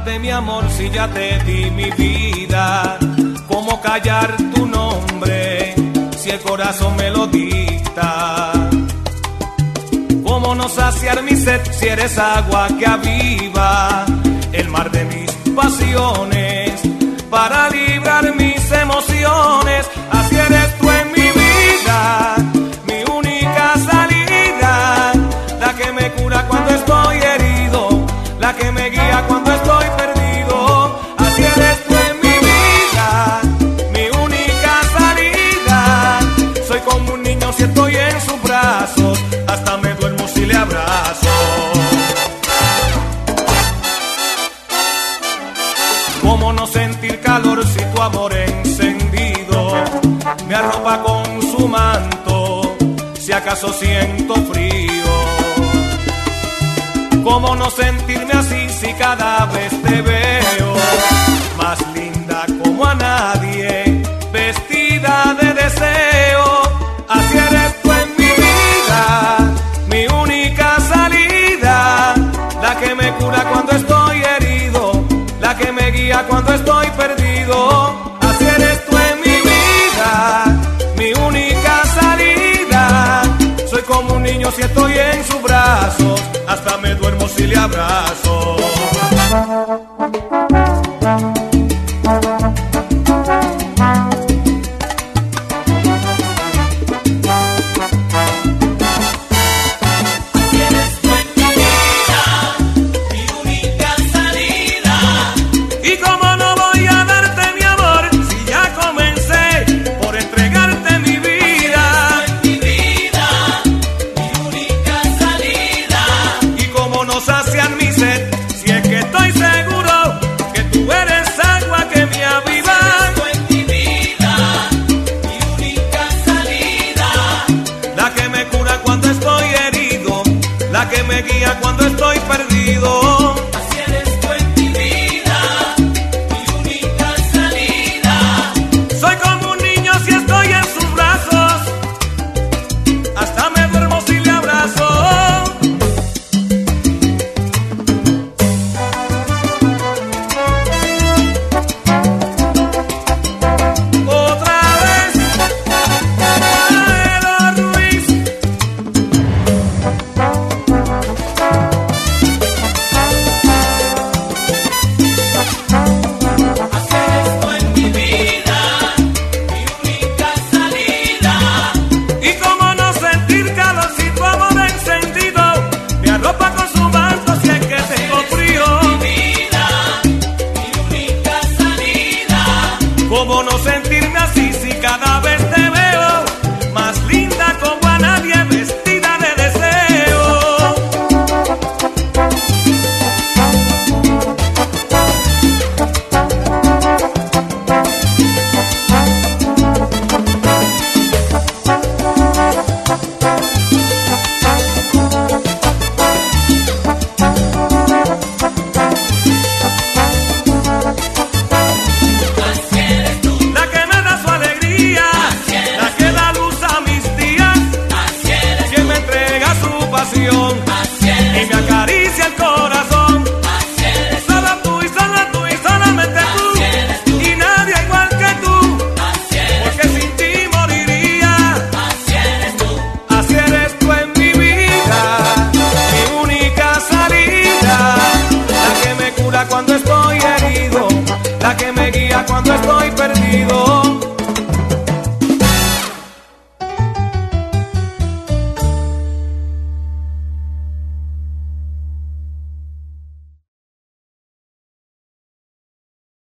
de mi amor si ya te di mi vida? ¿Cómo callar tu nombre si el corazón me lo dicta? ¿Cómo no saciar mi sed si eres agua que aviva el mar de mis pasiones para librar mis emociones? Así eres tú en mi vida, mi única salida, la que me cura cuando estoy herido, la que me guía cuando estoy perdido. Así eres tú en mi vida, mi única salida. Soy como un niño si estoy en sus brazos, hasta me duermo si le abrazo. ¿Cómo no sentir calor si tu amor encendido me arropa con su manto, si acaso siento frío? ¿Cómo no sentirme así si cada vez te veo más linda como a nadie, vestida de deseo? Así eres tú en mi vida, mi única salida, la que me cura cuando estoy herido, la que me guía cuando estoy perdido. Así eres tú en mi vida, mi única salida. Soy como un niño si estoy en sus brazos, hasta me duermo si le abrazo. Que me guía cuando estoy perdido. Así eres tú en mi vida, mi única salida. Soy como un niño si estoy en sus brazos, hasta me duermo si le abrazo. Otra vez, Alfredo Ruiz. ¿Cómo no sentirme así si cada vez te veo más linda como a nadie, vestida de deseo? Y me acaricia el corazón. Solo tú y solamente tú, y nadie igual que tú, porque sin ti moriría. Así eres tú en mi vida, mi única salida, la que me cura cuando estoy herido, la que me guía cuando estoy perdido.